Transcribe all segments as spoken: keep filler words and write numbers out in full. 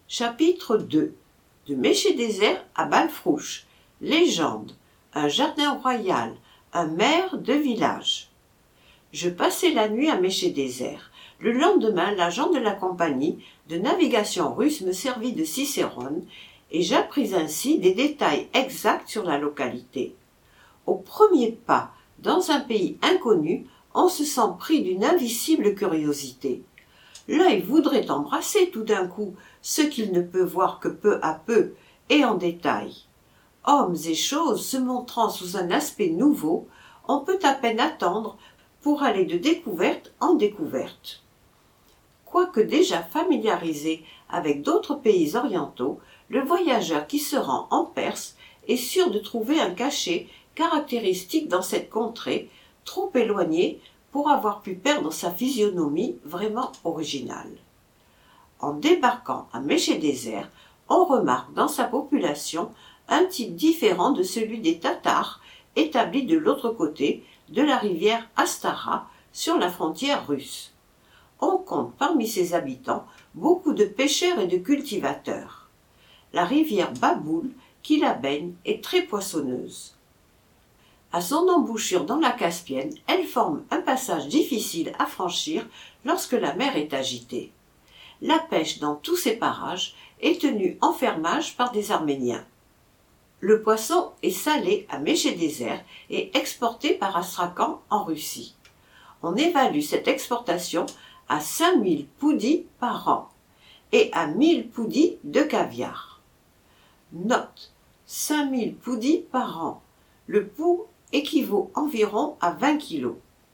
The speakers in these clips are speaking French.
Chapitre deux. De Méché-Désert à Balfrouche. Légende. Un jardin royal. Un maire de village. Je passai la nuit à Méché-Désert. Le lendemain, l'agent de la compagnie de navigation russe me servit de cicérone et j'appris ainsi des détails exacts sur la localité. Au premier pas, dans un pays inconnu, on se sent pris d'une indicible curiosité. L'œil voudrait embrasser tout d'un coup ce qu'il ne peut voir que peu à peu et en détail. Hommes et choses se montrant sous un aspect nouveau, on peut à peine attendre pour aller de découverte en découverte. Quoique déjà familiarisé avec d'autres pays orientaux, le voyageur qui se rend en Perse est sûr de trouver un cachet caractéristique dans cette contrée, trop éloignée pour avoir pu perdre sa physionomie vraiment originale. En débarquant à Méché-Désert, on remarque dans sa population un type différent de celui des Tatars établis de l'autre côté de la rivière Astara sur la frontière russe. On compte parmi ses habitants beaucoup de pêcheurs et de cultivateurs. La rivière Baboul, qui la baigne, est très poissonneuse. À son embouchure dans la Caspienne, elle forme un passage difficile à franchir lorsque la mer est agitée. La pêche dans tous ces parages est tenue en fermage par des Arméniens. Le poisson est salé à Méché-Désert et exporté par Astrakhan en Russie. On évalue cette exportation à cinq mille poudis par an et à mille poudis de caviar. Note, cinq mille poudis par an. Le pouls équivaut environ à vingt kilos.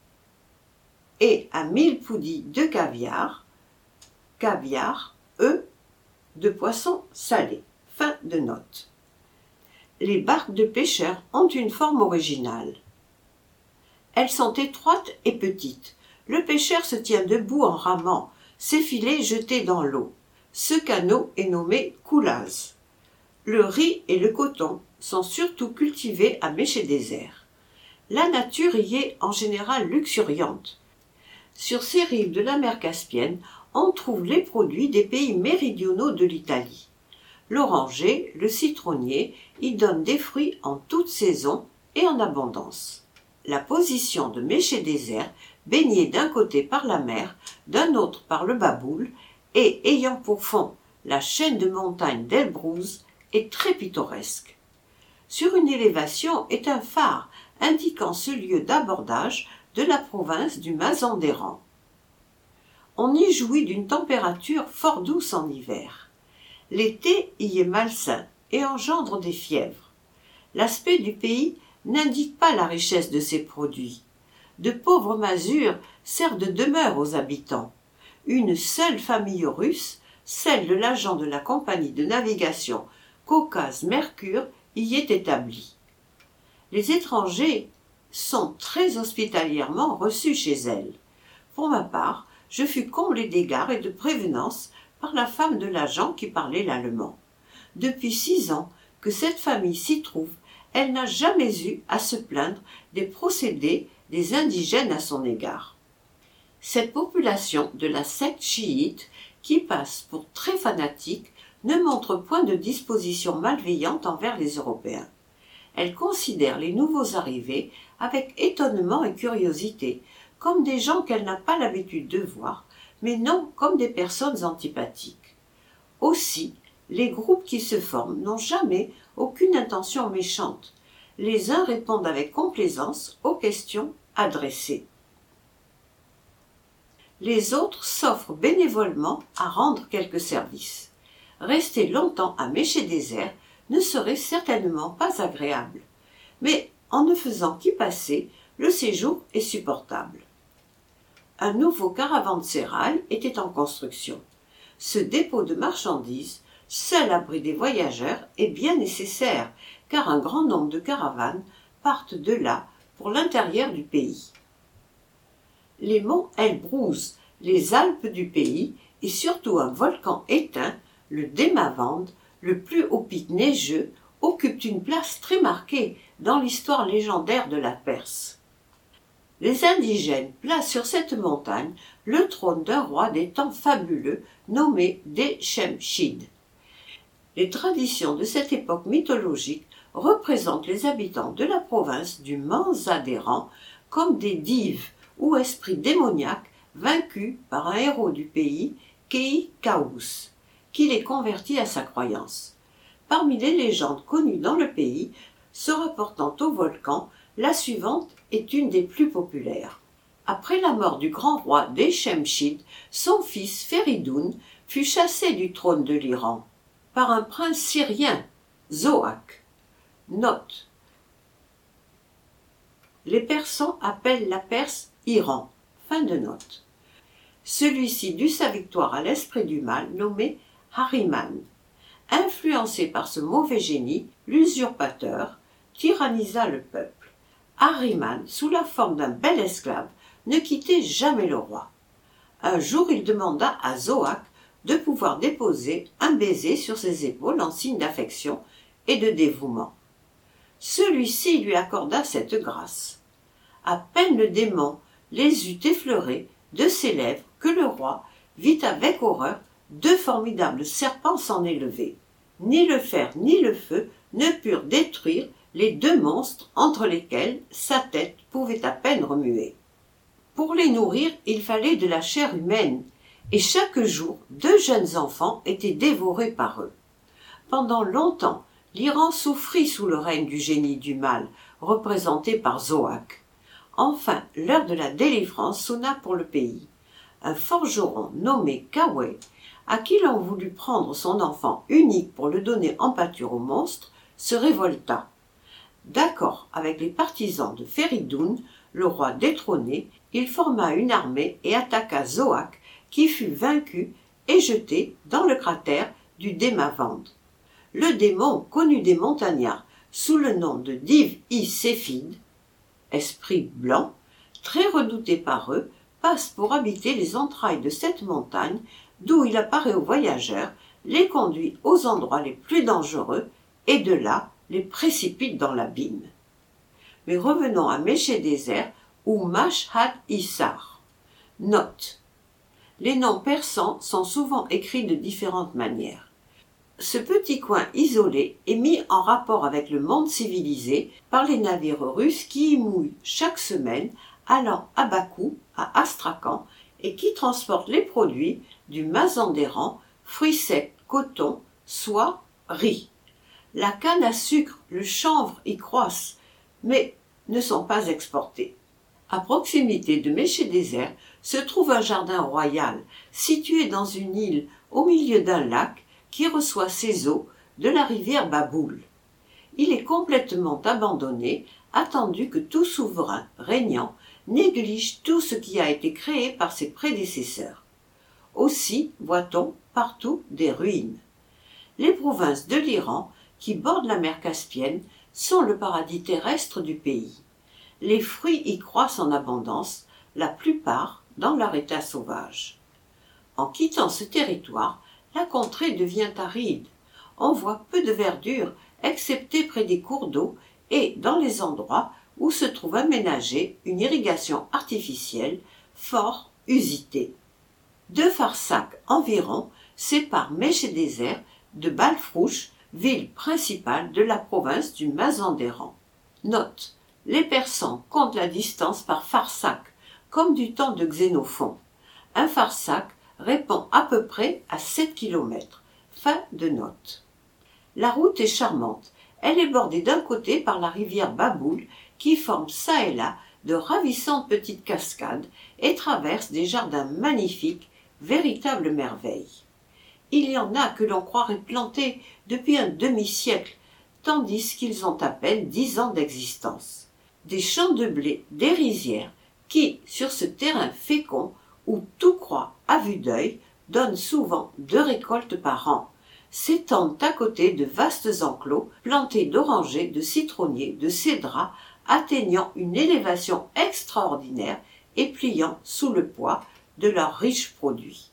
Et à mille poudis de caviar, caviar, œufs, de poisson salé. Fin de note. Les barques de pêcheurs ont une forme originale. Elles sont étroites et petites. Le pêcheur se tient debout en ramant, ses filets jetés dans l'eau. Ce canot est nommé coulaz. Le riz et le coton sont surtout cultivés à Méché-Désert. La nature y est en général luxuriante. Sur ces rives de la mer Caspienne, on trouve les produits des pays méridionaux de l'Italie. L'oranger, le citronnier y donnent des fruits en toute saison et en abondance. La position de Méché-Désert, baignée d'un côté par la mer, d'un autre par le Baboul, et ayant pour fond la chaîne de montagnes d'Elbrouz, est très pittoresque. Sur une élévation est un phare indiquant ce lieu d'abordage de la province du Mazandéran. On y jouit d'une température fort douce en hiver. L'été y est malsain et engendre des fièvres. L'aspect du pays n'indique pas la richesse de ses produits. De pauvres masures servent de demeure aux habitants. Une seule famille russe, celle de l'agent de la compagnie de navigation Caucase-Mercure, y est établie. Les étrangers sont très hospitalièrement reçus chez elle. Pour ma part, je fus comblé d'égards et de prévenances par la femme de l'agent qui parlait l'allemand. Depuis six ans que cette famille s'y trouve, elle n'a jamais eu à se plaindre des procédés des indigènes à son égard. Cette population de la secte chiite, qui passe pour très fanatique, ne montre point de disposition malveillante envers les Européens. Elle considère les nouveaux arrivés avec étonnement et curiosité, comme des gens qu'elle n'a pas l'habitude de voir, mais non comme des personnes antipathiques. Aussi, les groupes qui se forment n'ont jamais aucune intention méchante. Les uns répondent avec complaisance aux questions adressées. Les autres s'offrent bénévolement à rendre quelques services. Rester longtemps à Méché-Désert ne serait certainement pas agréable, mais en ne faisant qu'y passer, le séjour est supportable. Un nouveau caravansérail était en construction. Ce dépôt de marchandises, seul abri des voyageurs, est bien nécessaire, car un grand nombre de caravanes partent de là pour l'intérieur du pays. Les monts Elbrouz, les Alpes du pays, et surtout un volcan éteint, le Démavand, le plus haut pic neigeux, occupent une place très marquée dans l'histoire légendaire de la Perse. Les indigènes placent sur cette montagne le trône d'un roi des temps fabuleux nommé Deshemshid. Les traditions de cette époque mythologique représentent les habitants de la province du Manzadéran comme des dives ou esprits démoniaques vaincus par un héros du pays, Kei Kaous, qui les convertit à sa croyance. Parmi les légendes connues dans le pays, se rapportant au volcan, la suivante est une des plus populaires. Après la mort du grand roi Deshemshid, son fils Feridoun fut chassé du trône de l'Iran par un prince syrien, Zoak. Note. Les Persans appellent la Perse Iran. Fin de note. Celui-ci dut sa victoire à l'esprit du mal nommé Ahriman. Influencé par ce mauvais génie, l'usurpateur tyrannisa le peuple. Ahriman, sous la forme d'un bel esclave, ne quittait jamais le roi. Un jour, il demanda à Zoak de pouvoir déposer un baiser sur ses épaules en signe d'affection et de dévouement. Celui-ci lui accorda cette grâce. À peine le démon les eut effleurés de ses lèvres que le roi vit avec horreur deux formidables serpents s'en élever. Ni le fer ni le feu ne purent détruire les deux monstres entre lesquels sa tête pouvait à peine remuer. Pour les nourrir, il fallait de la chair humaine, et chaque jour, deux jeunes enfants étaient dévorés par eux. Pendant longtemps, l'Iran souffrit sous le règne du génie du mal, représenté par Zoak. Enfin, l'heure de la délivrance sonna pour le pays. Un forgeron nommé Kawé, à qui l'on voulut prendre son enfant unique pour le donner en pâture au monstre, se révolta. D'accord avec les partisans de Feridoun, le roi détrôné, il forma une armée et attaqua Zoak, qui fut vaincu et jeté dans le cratère du Démavand. Le démon connu des montagnards sous le nom de Div-i-Séphid, esprit blanc, très redouté par eux, passe pour habiter les entrailles de cette montagne, d'où il apparaît aux voyageurs, les conduit aux endroits les plus dangereux, et de là les précipite dans l'abîme. Mais revenons à Méché-Désert ou Mashhad-Issar. Note. Les noms persans sont souvent écrits de différentes manières. Ce petit coin isolé est mis en rapport avec le monde civilisé par les navires russes qui y mouillent chaque semaine, allant à Bakou, à Astrakhan, et qui transportent les produits du Mazandéran, fruits secs, coton, soie, riz. La canne à sucre, le chanvre y croissent, mais ne sont pas exportés. À proximité de Méché-Désert se trouve un jardin royal, situé dans une île au milieu d'un lac qui reçoit ses eaux de la rivière Baboul. Il est complètement abandonné, attendu que tout souverain régnant néglige tout ce qui a été créé par ses prédécesseurs. Aussi voit-on partout des ruines. Les provinces de l'Iran, qui bordent la mer Caspienne, sont le paradis terrestre du pays. Les fruits y croissent en abondance, la plupart dans leur état sauvage. En quittant ce territoire, la contrée devient aride. On voit peu de verdure, excepté près des cours d'eau et dans les endroits où se trouve aménagée une irrigation artificielle fort usitée. Deux farsakhs environ séparent Méché-Désert de Balfrouch, ville principale de la province du Mazandéran. Note. Les Persans comptent la distance par farsakh, comme du temps de Xénophon. Un farsakh répond à peu près à sept kilomètres. Fin de note. La route est charmante. Elle est bordée d'un côté par la rivière Baboul, qui forme çà et là de ravissantes petites cascades et traverse des jardins magnifiques, véritables merveilles. Il y en a que l'on croirait plantés depuis un demi-siècle, tandis qu'ils ont à peine dix ans d'existence. Des champs de blé, des rizières, qui, sur ce terrain fécond, où tout croît à vue d'œil, donnent souvent deux récoltes par an, s'étendent à côté de vastes enclos plantés d'orangers, de citronniers, de cédrats, atteignant une élévation extraordinaire et pliant sous le poids de leurs riches produits.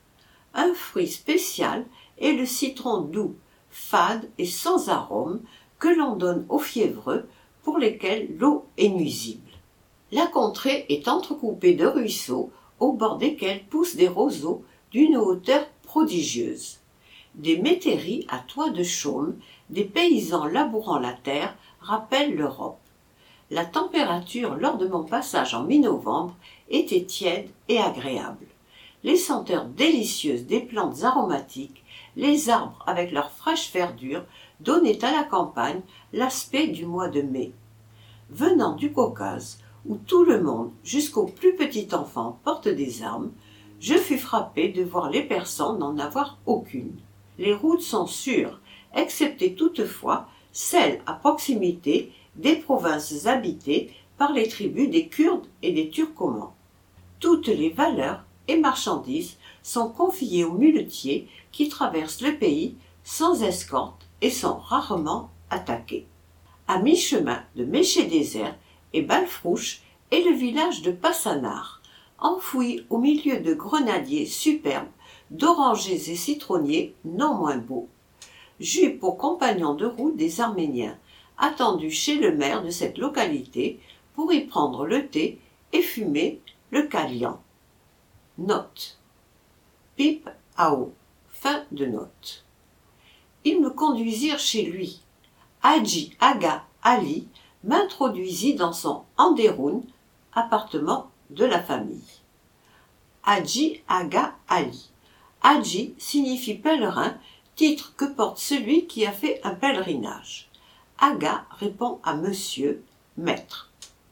Un fruit spécial est le citron doux, fade et sans arôme que l'on donne aux fiévreux pour lesquels l'eau est nuisible. La contrée est entrecoupée de ruisseaux au bord desquels poussent des roseaux d'une hauteur prodigieuse. Des métairies à toit de chaume, des paysans labourant la terre rappellent l'Europe. La température lors de mon passage en mi-novembre était tiède et agréable. Les senteurs délicieuses des plantes aromatiques, les arbres avec leur fraîche verdure donnaient à la campagne l'aspect du mois de mai. Venant du Caucase, où tout le monde, jusqu'au plus petit enfant, porte des armes, je fus frappé de voir les Persans n'en avoir aucune. Les routes sont sûres, excepté toutefois celles à proximité des provinces habitées par les tribus des Kurdes et des Turcomans. Toutes les valeurs et marchandises sont confiées aux muletiers qui traversent le pays sans escorte et sont rarement attaqués. À mi-chemin de Méché-Désert et Balfrouche est le village de Passanard, enfoui au milieu de grenadiers superbes, d'orangers et citronniers non moins beaux. J'eus pour compagnon de route des Arméniens, attendus chez le maire de cette localité pour y prendre le thé et fumer le kalian. Note. Pipe à eau. Fin de note. Ils me conduisirent chez lui. Hadji Aga Ali m'introduisit dans son Anderoun, appartement de la famille. Hadji Aga Ali. Hadji signifie pèlerin, titre que porte celui qui a fait un pèlerinage. Aga répond à monsieur, maître.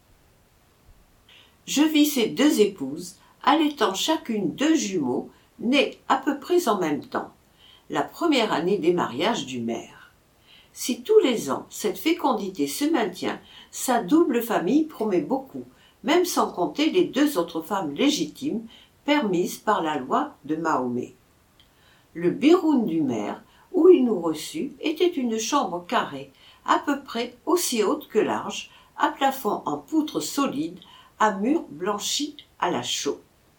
Je vis ces deux épouses, allaitant chacune deux jumeaux, nés à peu près en même temps, la première année des mariages du maire. Si tous les ans cette fécondité se maintient, sa double famille promet beaucoup, même sans compter les deux autres femmes légitimes permises par la loi de Mahomet. Le biroun du maire, où il nous reçut, était une chambre carrée, à peu près aussi haute que large, à plafond en poutre solide, à murs blanchis à la chaux.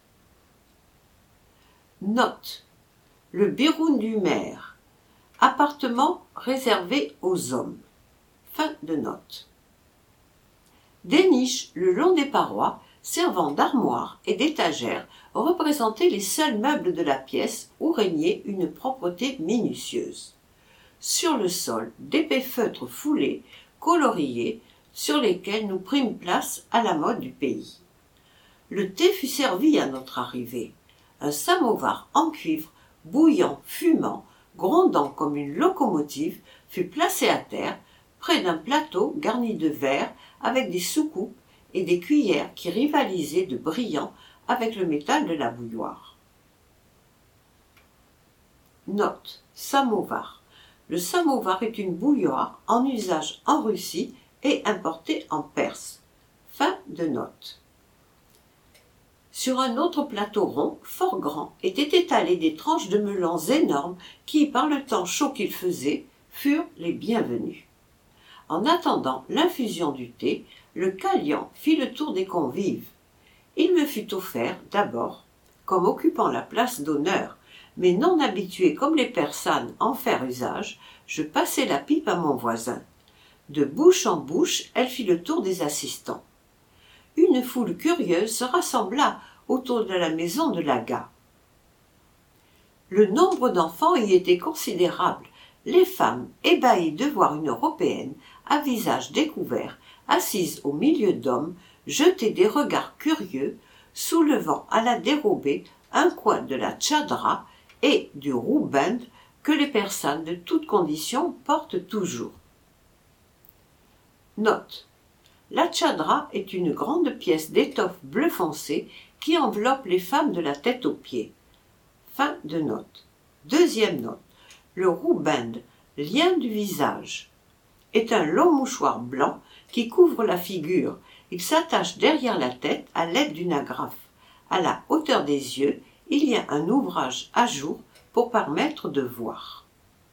Note. Le biroun du maire. Appartement réservé aux hommes. Fin de note. Des niches le long des parois, servant d'armoires et d'étagères, représentaient les seuls meubles de la pièce où régnait une propreté minutieuse. Sur le sol, d'épais feutres foulés, coloriés, sur lesquels nous prîmes place à la mode du pays. Le thé fut servi à notre arrivée. Un samovar en cuivre, bouillant, fumant, grondant comme une locomotive, fut placé à terre, près d'un plateau garni de verre avec des soucoupes et des cuillères qui rivalisaient de brillant avec le métal de la bouilloire. Note. Samovar. Le samovar est une bouilloire en usage en Russie et importée en Perse. Fin de note. Sur un autre plateau rond, fort grand, étaient étalées des tranches de melons énormes qui, par le temps chaud qu'il faisait, furent les bienvenus. En attendant l'infusion du thé, le kalian fit le tour des convives. Il me fut offert, d'abord, comme occupant la place d'honneur, mais non habitué comme les persanes à en faire usage, je passai la pipe à mon voisin. De bouche en bouche, elle fit le tour des assistants. Une foule curieuse se rassembla autour de la maison de l'Aga. Le nombre d'enfants y était considérable. Les femmes, ébahies de voir une Européenne, à visage découvert, assise au milieu d'hommes, jetaient des regards curieux, soulevant à la dérobée un coin de la tchadra et du roubend que les persanes de toutes conditions portent toujours. Note. La tchadra est une grande pièce d'étoffe bleu foncé qui enveloppe les femmes de la tête aux pieds. Fin de note. Deuxième note. Le roubend, lien du visage, est un long mouchoir blanc qui couvre la figure. Il s'attache derrière la tête à l'aide d'une agrafe. À la hauteur des yeux, il y a un ouvrage à jour pour permettre de voir.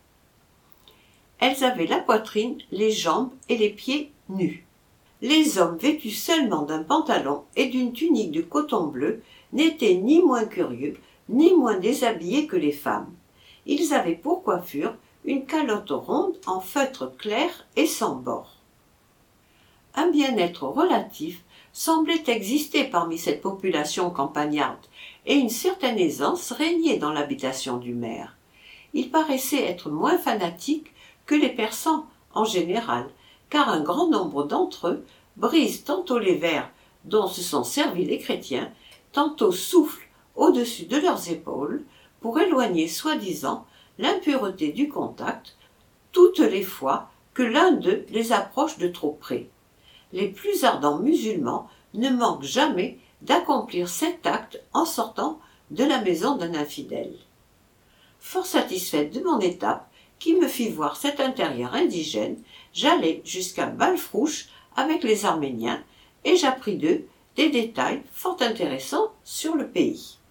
Elles avaient la poitrine, les jambes et les pieds nus. Les hommes vêtus seulement d'un pantalon et d'une tunique de coton bleu n'étaient ni moins curieux, ni moins déshabillés que les femmes. Ils avaient pour coiffure une calotte ronde en feutre clair et sans bord. Un bien-être relatif semblait exister parmi cette population campagnarde, et une certaine aisance régnait dans l'habitation du maire. ils paraissaient être moins fanatiques que les Persans en général, car un grand nombre d'entre eux brisent tantôt les verres dont se sont servis les chrétiens, tantôt soufflent au-dessus de leurs épaules pour éloigner soi-disant l'impureté du contact, toutes les fois que l'un d'eux les approche de trop près. Les plus ardents musulmans ne manquent jamais d'accomplir cet acte en sortant de la maison d'un infidèle. Fort satisfaite de mon étape, qui me fit voir cet intérieur indigène, j'allai jusqu'à Balfrouche avec les Arméniens et j'appris d'eux des détails fort intéressants sur le pays.